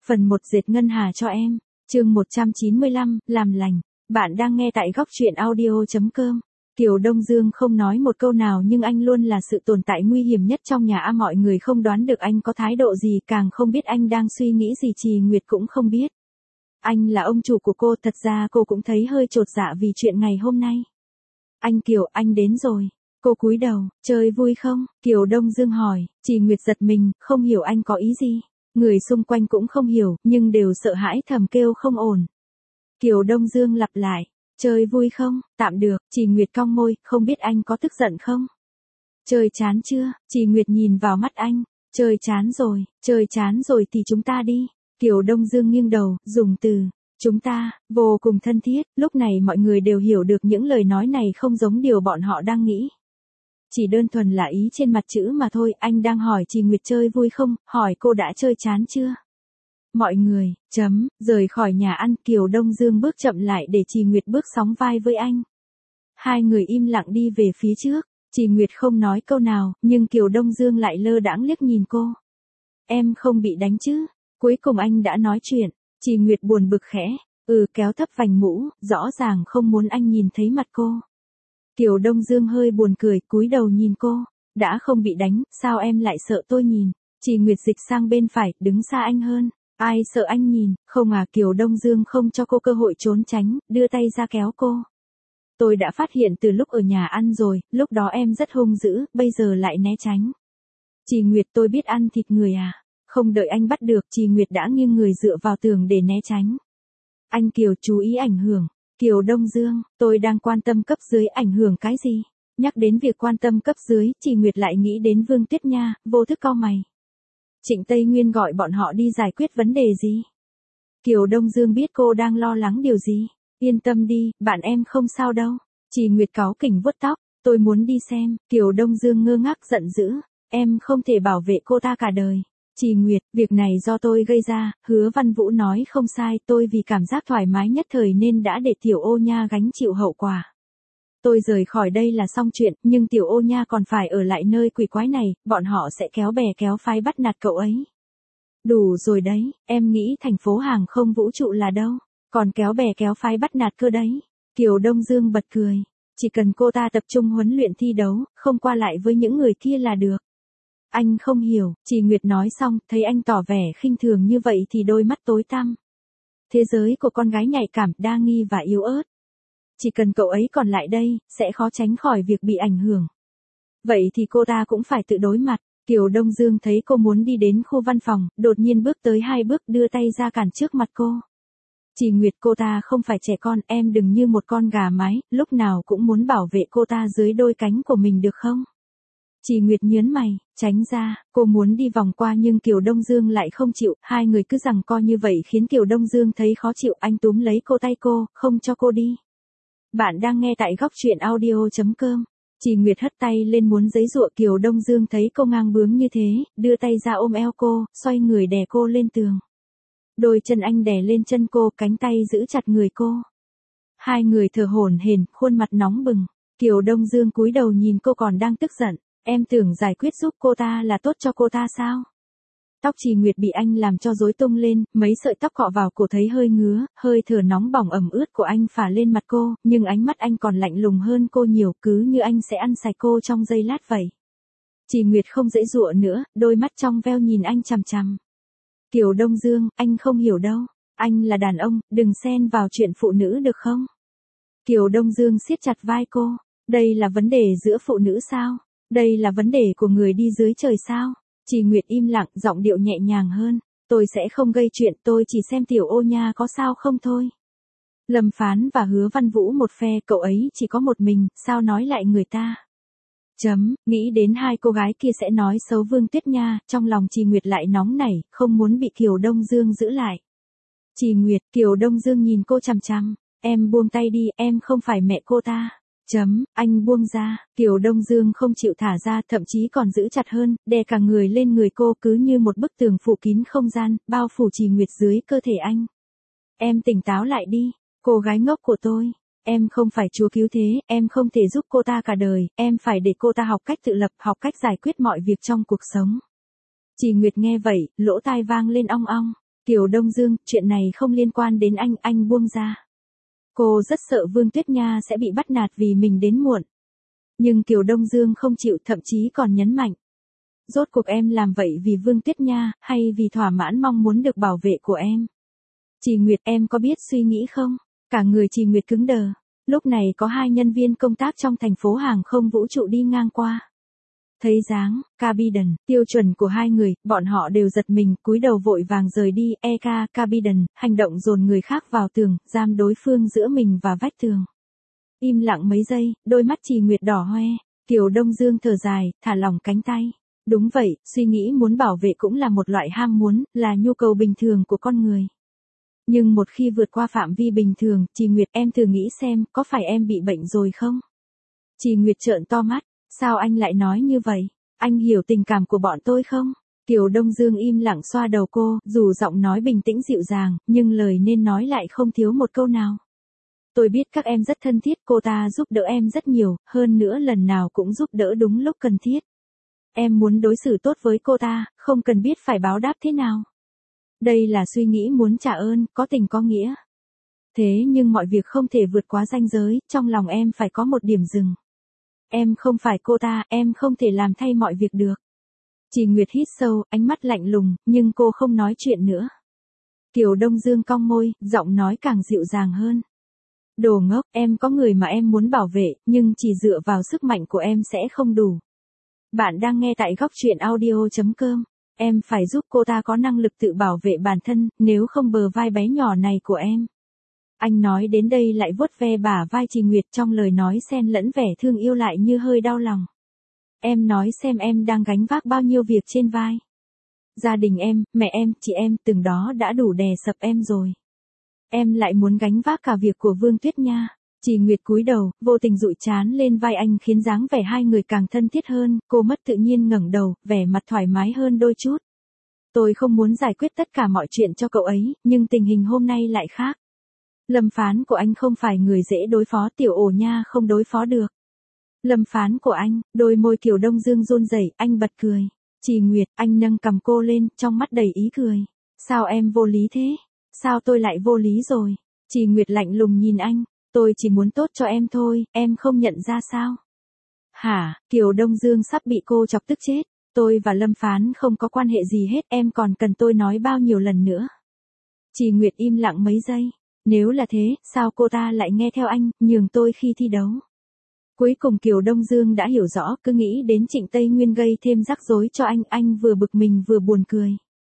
Phần 1 dệt ngân hà cho em. Chương 195, làm lành. Bạn đang nghe tại góc truyện audio.com. Kiều Đông Dương không nói một câu nào nhưng anh luôn là sự tồn tại nguy hiểm nhất trong nhà. Mọi người không đoán được anh có thái độ gì, càng không biết anh đang suy nghĩ gì. Trì Nguyệt cũng không biết. Anh là ông chủ của cô, thật ra cô cũng thấy hơi chột dạ vì chuyện ngày hôm nay. Anh Kiều, anh đến rồi. Cô cúi đầu, chơi vui không? Kiều Đông Dương hỏi. Trì Nguyệt giật mình, không hiểu anh có ý gì. Người xung quanh cũng không hiểu, nhưng đều sợ hãi thầm kêu không ổn. Kiều Đông Dương lặp lại. Chơi vui không? Tạm được. Trì Nguyệt cong môi, không biết anh có tức giận không? Chơi chán chưa? Trì Nguyệt nhìn vào mắt anh. Chơi chán rồi thì chúng ta đi. Kiều Đông Dương nghiêng đầu, dùng từ chúng ta vô cùng thân thiết. Lúc này mọi người đều hiểu được những lời nói này không giống điều bọn họ đang nghĩ. Chỉ đơn thuần là ý trên mặt chữ mà thôi. Anh đang hỏi Trì Nguyệt chơi vui không, hỏi cô đã chơi chán chưa. Mọi người, rời khỏi nhà ăn. Kiều Đông Dương bước chậm lại để Trì Nguyệt bước sóng vai với anh. Hai người im lặng đi về phía trước. Trì Nguyệt không nói câu nào, nhưng Kiều Đông Dương lại lơ đãng liếc nhìn cô. Em không bị đánh chứ? Cuối cùng anh đã nói chuyện. Trì Nguyệt buồn bực khẽ. Kéo thấp vành mũ, rõ ràng không muốn anh nhìn thấy mặt cô. Kiều Đông Dương hơi buồn cười, cúi đầu nhìn cô. Đã không bị đánh, sao em lại sợ tôi nhìn? Trì Nguyệt dịch sang bên phải, đứng xa anh hơn. Ai sợ anh nhìn? Không à. Kiều Đông Dương không cho cô cơ hội trốn tránh, đưa tay ra kéo cô. Tôi đã phát hiện từ lúc ở nhà ăn rồi, lúc đó em rất hung dữ, bây giờ lại né tránh. Trì Nguyệt, tôi biết ăn thịt người à? Không đợi anh bắt được, Trì Nguyệt đã nghiêng người dựa vào tường để né tránh. Anh Kiều, chú ý ảnh hưởng. Kiều Đông Dương, tôi đang quan tâm cấp dưới, ảnh hưởng cái gì? Nhắc đến việc quan tâm cấp dưới, Trì Nguyệt lại nghĩ đến Vương Tuyết Nha, vô thức cau mày. Trịnh Tây Nguyên gọi bọn họ đi giải quyết vấn đề gì? Kiều Đông Dương biết cô đang lo lắng điều gì. Yên tâm đi, bạn em không sao đâu. Trì Nguyệt cáu kỉnh vuốt tóc, tôi muốn đi xem. Kiều Đông Dương ngơ ngác giận dữ, em không thể bảo vệ cô ta cả đời. Trì Nguyệt, việc này do tôi gây ra, Hứa Văn Vũ nói không sai, tôi vì cảm giác thoải mái nhất thời nên đã để Tiểu Ô Nha gánh chịu hậu quả. Tôi rời khỏi đây là xong chuyện, nhưng Tiểu Ô Nha còn phải ở lại nơi quỷ quái này, bọn họ sẽ kéo bè kéo phái bắt nạt cậu ấy. Đủ rồi đấy, em nghĩ thành phố hàng không vũ trụ là đâu, còn kéo bè kéo phái bắt nạt cơ đấy. Kiều Đông Dương bật cười, chỉ cần cô ta tập trung huấn luyện thi đấu, không qua lại với những người kia là được. Anh không hiểu. Trì Nguyệt nói xong, thấy anh tỏ vẻ khinh thường như vậy thì đôi mắt tối tăm. Thế giới của con gái nhạy cảm, đa nghi và yếu ớt. Chỉ cần cậu ấy còn lại đây, sẽ khó tránh khỏi việc bị ảnh hưởng. Vậy thì cô ta cũng phải tự đối mặt. Kiều Đông Dương thấy cô muốn đi đến khu văn phòng, đột nhiên bước tới 2 bước, đưa tay ra cản trước mặt cô. Trì Nguyệt, cô ta không phải trẻ con, em đừng như một con gà mái, lúc nào cũng muốn bảo vệ cô ta dưới đôi cánh của mình được không? Trì Nguyệt nhớn mày, tránh ra. Cô muốn đi vòng qua nhưng Kiều Đông Dương lại không chịu. Hai người cứ giằng co như vậy khiến Kiều Đông Dương thấy khó chịu. Anh túm lấy cô tay cô, không cho cô đi. Bạn đang nghe tại góc truyện audio.com. Trì Nguyệt hất tay lên muốn giãy giụa. Kiều Đông Dương thấy cô ngang bướng như thế, đưa tay ra ôm eo cô, xoay người đè cô lên tường. Đôi chân anh đè lên chân cô, cánh tay giữ chặt người cô. Hai người thở hổn hển, khuôn mặt nóng bừng. Kiều Đông Dương cúi đầu nhìn cô còn đang tức giận. Em tưởng giải quyết giúp cô ta là tốt cho cô ta sao? Tóc Trì Nguyệt bị anh làm cho rối tung lên, mấy sợi tóc cọ vào cổ thấy hơi ngứa, hơi thở nóng bỏng ẩm ướt của anh phả lên mặt cô, nhưng ánh mắt anh còn lạnh lùng hơn cô nhiều, cứ như anh sẽ ăn sạch cô trong giây lát vậy. Trì Nguyệt không giãy giụa nữa, đôi mắt trong veo nhìn anh chằm chằm. Kiều Đông Dương, anh không hiểu đâu, anh là đàn ông, đừng xen vào chuyện phụ nữ được không? Kiều Đông Dương siết chặt vai cô, đây là vấn đề giữa phụ nữ sao? Đây là vấn đề của người đi dưới trời sao? Trì Nguyệt im lặng, giọng điệu nhẹ nhàng hơn. Tôi sẽ không gây chuyện, tôi chỉ xem Tiểu Ô Nha có sao không thôi. Lâm Phán và Hứa Văn Vũ một phe, cậu ấy chỉ có một mình, sao nói lại người ta? Nghĩ đến hai cô gái kia sẽ nói xấu Vương Tuyết Nha, trong lòng Trì Nguyệt lại nóng nảy, không muốn bị Kiều Đông Dương giữ lại. Trì Nguyệt, Kiều Đông Dương nhìn cô chằm chằm. Em buông tay đi, em không phải mẹ cô ta. Anh buông ra. Kiều Đông Dương không chịu thả ra, thậm chí còn giữ chặt hơn, đè cả người lên người cô, cứ như một bức tường phủ kín không gian, bao phủ Trì Nguyệt dưới cơ thể anh. Em tỉnh táo lại đi, cô gái ngốc của tôi. Em không phải chúa cứu thế, em không thể giúp cô ta cả đời, em phải để cô ta học cách tự lập, học cách giải quyết mọi việc trong cuộc sống. Trì Nguyệt nghe vậy, lỗ tai vang lên ong ong. Kiều Đông Dương, chuyện này không liên quan đến anh buông ra. Cô rất sợ Vương Tuyết Nha sẽ bị bắt nạt vì mình đến muộn. Nhưng Kiều Đông Dương không chịu, thậm chí còn nhấn mạnh. Rốt cuộc em làm vậy vì Vương Tuyết Nha, hay vì thỏa mãn mong muốn được bảo vệ của em? Chị Nguyệt, em có biết suy nghĩ không? Cả người chị Nguyệt cứng đờ. Lúc này có 2 nhân viên công tác trong thành phố hàng không vũ trụ đi ngang qua. Thấy dáng, cabin, tiêu chuẩn của 2 người, bọn họ đều giật mình, cúi đầu vội vàng rời đi, cabin, hành động dồn người khác vào tường, giam đối phương giữa mình và vách tường. Im lặng mấy giây, đôi mắt chị Nguyệt đỏ hoe, Kiều Đông Dương thở dài, thả lỏng cánh tay. Đúng vậy, suy nghĩ muốn bảo vệ cũng là một loại ham muốn, là nhu cầu bình thường của con người. Nhưng một khi vượt qua phạm vi bình thường, chị Nguyệt, em thử nghĩ xem, có phải em bị bệnh rồi không? Chị Nguyệt trợn to mắt, sao anh lại nói như vậy? Anh hiểu tình cảm của bọn tôi không? Kiều Đông Dương im lặng xoa đầu cô, dù giọng nói bình tĩnh dịu dàng, nhưng lời nên nói lại không thiếu một câu nào. Tôi biết các em rất thân thiết, cô ta giúp đỡ em rất nhiều, hơn nữa lần nào cũng giúp đỡ đúng lúc cần thiết. Em muốn đối xử tốt với cô ta, không cần biết phải báo đáp thế nào. Đây là suy nghĩ muốn trả ơn, có tình có nghĩa. Thế nhưng mọi việc không thể vượt quá ranh giới, trong lòng em phải có một điểm dừng. Em không phải cô ta, em không thể làm thay mọi việc được. Chị Nguyệt hít sâu, ánh mắt lạnh lùng, nhưng cô không nói chuyện nữa. Kiều Đông Dương cong môi, giọng nói càng dịu dàng hơn. Đồ ngốc, em có người mà em muốn bảo vệ, nhưng chỉ dựa vào sức mạnh của em sẽ không đủ. Bạn đang nghe tại góc truyện audio.com. Em phải giúp cô ta có năng lực tự bảo vệ bản thân, nếu không bờ vai bé nhỏ này của em. Anh nói đến đây lại vuốt ve bả vai chị Nguyệt, trong lời nói xen lẫn vẻ thương yêu lại như hơi đau lòng. Em nói xem em đang gánh vác bao nhiêu việc trên vai. Gia đình em, mẹ em, chị em, từng đó đã đủ đè sập em rồi. Em lại muốn gánh vác cả việc của Vương Tuyết Nha. Chị Nguyệt cúi đầu, vô tình dụi trán lên vai anh khiến dáng vẻ hai người càng thân thiết hơn, cô mất tự nhiên ngẩng đầu, vẻ mặt thoải mái hơn đôi chút. Tôi không muốn giải quyết tất cả mọi chuyện cho cậu ấy, nhưng tình hình hôm nay lại khác. Lâm Phán của anh không phải người dễ đối phó, tiểu ổ nha không đối phó được. Lâm Phán của anh, đôi môi Kiều Đông Dương run rẩy, anh bật cười. Chị Nguyệt, anh nâng cầm cô lên, trong mắt đầy ý cười. Sao em vô lý thế? Sao tôi lại vô lý rồi? Chị Nguyệt lạnh lùng nhìn anh. Tôi chỉ muốn tốt cho em thôi, em không nhận ra sao? Hả, Kiều Đông Dương sắp bị cô chọc tức chết. Tôi và Lâm Phán không có quan hệ gì hết, em còn cần tôi nói bao nhiêu lần nữa? Chị Nguyệt im lặng mấy giây. Nếu là thế, sao cô ta lại nghe theo anh, nhường tôi khi thi đấu? Cuối cùng Kiều Đông Dương đã hiểu rõ, cứ nghĩ đến Trịnh Tây Nguyên gây thêm rắc rối cho anh vừa bực mình vừa buồn cười.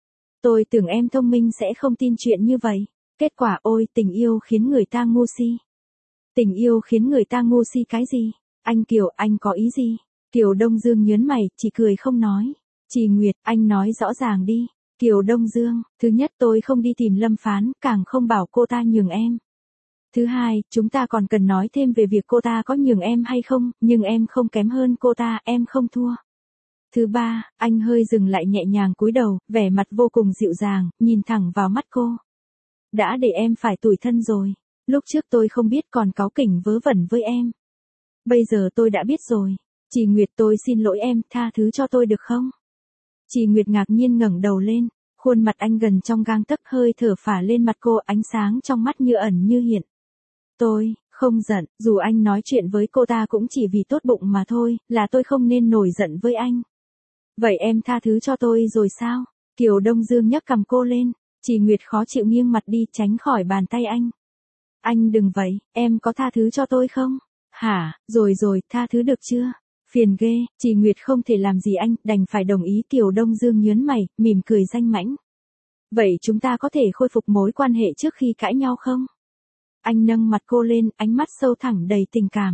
Tôi tưởng em thông minh sẽ không tin chuyện như vậy. Kết quả ôi, tình yêu khiến người ta ngu si. Tình yêu khiến người ta ngu si cái gì? Anh Kiều, anh có ý gì? Kiều Đông Dương nhớn mày, chỉ cười không nói. Chị Nguyệt, anh nói rõ ràng đi. Kiều Đông Dương, thứ nhất tôi không đi tìm Lâm Phán, càng không bảo cô ta nhường em. Thứ hai, chúng ta còn cần nói thêm về việc cô ta có nhường em hay không, nhưng em không kém hơn cô ta, em không thua. Thứ ba, anh hơi dừng lại nhẹ nhàng cúi đầu, vẻ mặt vô cùng dịu dàng, nhìn thẳng vào mắt cô. Đã để em phải tủi thân rồi. Lúc trước tôi không biết còn cáu kỉnh vớ vẩn với em. Bây giờ tôi đã biết rồi. Chị Nguyệt, tôi xin lỗi em, tha thứ cho tôi được không? Chị Nguyệt ngạc nhiên ngẩng đầu lên, khuôn mặt anh gần trong gang tấc, hơi thở phả lên mặt cô, ánh sáng trong mắt như ẩn như hiện. Tôi không giận, dù anh nói chuyện với cô ta cũng chỉ vì tốt bụng mà thôi, là tôi không nên nổi giận với anh. Vậy em tha thứ cho tôi rồi sao? Kiều Đông Dương nhấc cầm cô lên, chị Nguyệt khó chịu nghiêng mặt đi, tránh khỏi bàn tay anh. Anh đừng vậy, em có tha thứ cho tôi không? Hả, rồi, tha thứ được chưa? Phiền ghê, chị Nguyệt không thể làm gì anh, đành phải đồng ý. Kiều Đông Dương nhớn mày, mỉm cười danh mãnh. Vậy chúng ta có thể khôi phục mối quan hệ trước khi cãi nhau không? Anh nâng mặt cô lên, ánh mắt sâu thẳm đầy tình cảm.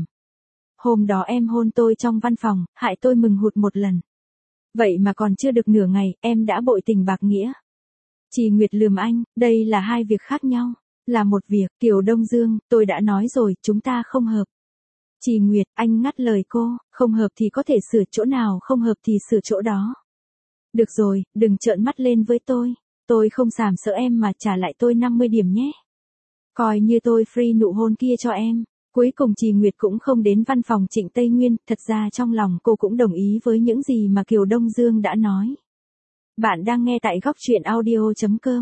Hôm đó em hôn tôi trong văn phòng, hại tôi mừng hụt một lần. Vậy mà còn chưa được nửa ngày, em đã bội tình bạc nghĩa. Chị Nguyệt lườm anh, đây là hai việc khác nhau. Là một việc, Kiều Đông Dương, tôi đã nói rồi, chúng ta không hợp. Chị Nguyệt, anh ngắt lời cô, không hợp thì có thể sửa chỗ nào, không hợp thì sửa chỗ đó. Được rồi, đừng trợn mắt lên với tôi không sàm sỡ em mà trả lại tôi 50 điểm nhé. Coi như tôi free nụ hôn kia cho em. Cuối cùng chị Nguyệt cũng không đến văn phòng Trịnh Tây Nguyên, thật ra trong lòng cô cũng đồng ý với những gì mà Kiều Đông Dương đã nói. Bạn đang nghe tại góc truyện audio.com.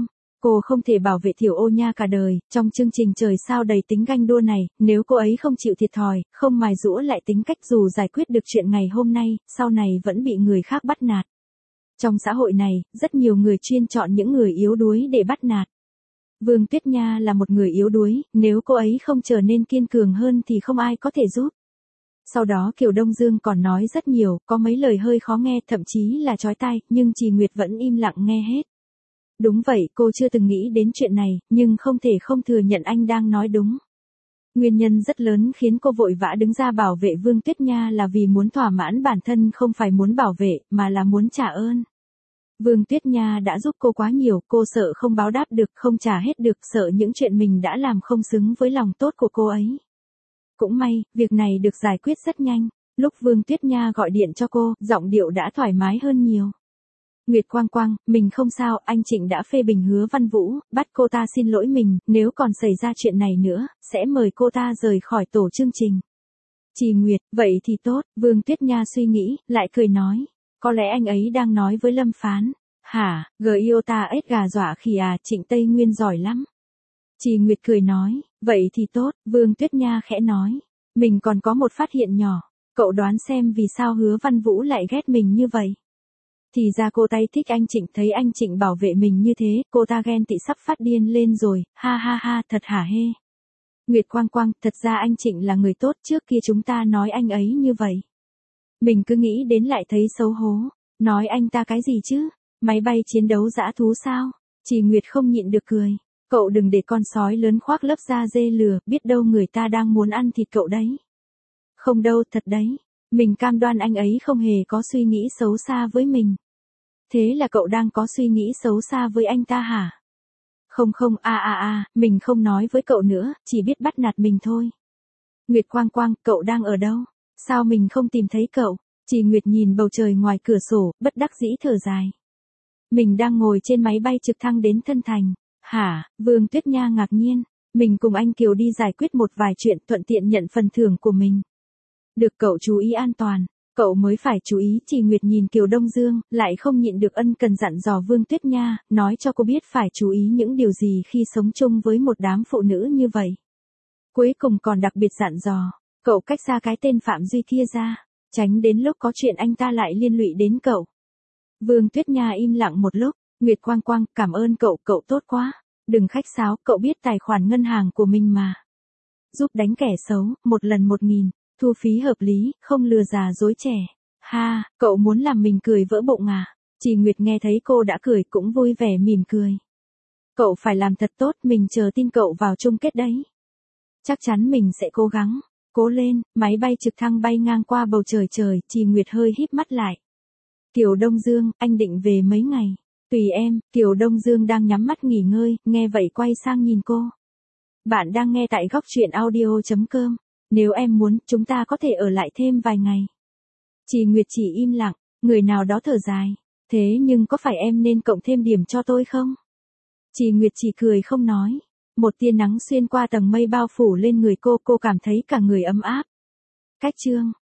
cô không thể bảo vệ Tiểu Ô Nha cả đời, trong chương trình trời sao đầy tính ganh đua này, nếu cô ấy không chịu thiệt thòi, không mài giũa lại tính cách dù giải quyết được chuyện ngày hôm nay, sau này vẫn bị người khác bắt nạt. Trong xã hội này, rất nhiều người chuyên chọn những người yếu đuối để bắt nạt. Vương Tuyết Nha là một người yếu đuối, nếu cô ấy không trở nên kiên cường hơn thì không ai có thể giúp. Sau đó Kiều Đông Dương còn nói rất nhiều, có mấy lời hơi khó nghe, thậm chí là chói tai, nhưng Trì Nguyệt vẫn im lặng nghe hết. Đúng vậy, cô chưa từng nghĩ đến chuyện này, nhưng không thể không thừa nhận anh đang nói đúng. Nguyên nhân rất lớn khiến cô vội vã đứng ra bảo vệ Vương Tuyết Nha là vì muốn thỏa mãn bản thân, không phải muốn bảo vệ, mà là muốn trả ơn. Vương Tuyết Nha đã giúp cô quá nhiều, cô sợ không báo đáp được, không trả hết được, sợ những chuyện mình đã làm không xứng với lòng tốt của cô ấy. Cũng may, việc này được giải quyết rất nhanh. Lúc Vương Tuyết Nha gọi điện cho cô, giọng điệu đã thoải mái hơn nhiều. Nguyệt Quang Quang, mình không sao, anh Trịnh đã phê bình Hứa Văn Vũ, bắt cô ta xin lỗi mình, nếu còn xảy ra chuyện này nữa, sẽ mời cô ta rời khỏi tổ chương trình. Trì Nguyệt, vậy thì tốt, Vương Tuyết Nha suy nghĩ, lại cười nói. Có lẽ anh ấy đang nói với Lâm Phán. Hả, Giota ếch gà dọa khỉ à, Trịnh Tây Nguyên giỏi lắm. Trì Nguyệt cười nói, vậy thì tốt, Vương Tuyết Nha khẽ nói. Mình còn có một phát hiện nhỏ, cậu đoán xem vì sao Hứa Văn Vũ lại ghét mình như vậy. Thì ra cô ta thích anh Trịnh, thấy anh Trịnh bảo vệ mình như thế, cô ta ghen tị sắp phát điên lên rồi, ha ha ha, thật hả hê. Nguyệt Quang Quang, thật ra anh Trịnh là người tốt, trước kia chúng ta nói anh ấy như vậy. Mình cứ nghĩ đến lại thấy xấu hố, nói anh ta cái gì chứ, máy bay chiến đấu dã thú sao, Trì Nguyệt không nhịn được cười. Cậu đừng để con sói lớn khoác lớp da dê lừa, biết đâu người ta đang muốn ăn thịt cậu đấy. Không đâu, thật đấy, mình cam đoan anh ấy không hề có suy nghĩ xấu xa với mình. Thế là cậu đang có suy nghĩ xấu xa với anh ta hả? Không không, mình không nói với cậu nữa, chỉ biết bắt nạt mình thôi. Nguyệt Quang Quang, cậu đang ở đâu? Sao mình không tìm thấy cậu? Trì Nguyệt nhìn bầu trời ngoài cửa sổ, bất đắc dĩ thở dài. Mình đang ngồi trên máy bay trực thăng đến Thân Thành. Hả, Vương Tuyết Nha ngạc nhiên. Mình cùng anh Kiều đi giải quyết một vài chuyện, thuận tiện nhận phần thưởng của mình. Được, cậu chú ý an toàn. Cậu mới phải chú ý. Trì Nguyệt nhìn Kiều Đông Dương, lại không nhịn được ân cần dặn dò Vương Tuyết Nha, nói cho cô biết phải chú ý những điều gì khi sống chung với một đám phụ nữ như vậy. Cuối cùng còn đặc biệt dặn dò, cậu cách xa cái tên Phạm Duy kia ra, tránh đến lúc có chuyện anh ta lại liên lụy đến cậu. Vương Tuyết Nha im lặng một lúc. Nguyệt Quang Quang, cảm ơn cậu, cậu tốt quá. Đừng khách sáo, cậu biết tài khoản ngân hàng của mình mà. Giúp đánh kẻ xấu, 1 lần 1.000, thu phí hợp lý, không lừa già dối trẻ. Ha, cậu muốn làm mình cười vỡ bụng à? Trì Nguyệt nghe thấy cô đã cười cũng vui vẻ mỉm cười. Cậu phải làm thật tốt, mình chờ tin cậu vào chung kết đấy. Chắc chắn mình sẽ cố gắng. Cố lên, máy bay trực thăng bay ngang qua bầu trời trời, Trì Nguyệt hơi híp mắt lại. Kiều Đông Dương, anh định về mấy ngày? Tùy em, Kiều Đông Dương đang nhắm mắt nghỉ ngơi, nghe vậy quay sang nhìn cô. Bạn đang nghe tại góc truyện audio.com. Nếu em muốn, chúng ta có thể ở lại thêm vài ngày. Trì Nguyệt chỉ im lặng, người nào đó thở dài. Thế nhưng có phải em nên cộng thêm điểm cho tôi không? Trì Nguyệt chỉ cười không nói. Một tia nắng xuyên qua tầng mây bao phủ lên người cô cảm thấy cả người ấm áp. Cách chương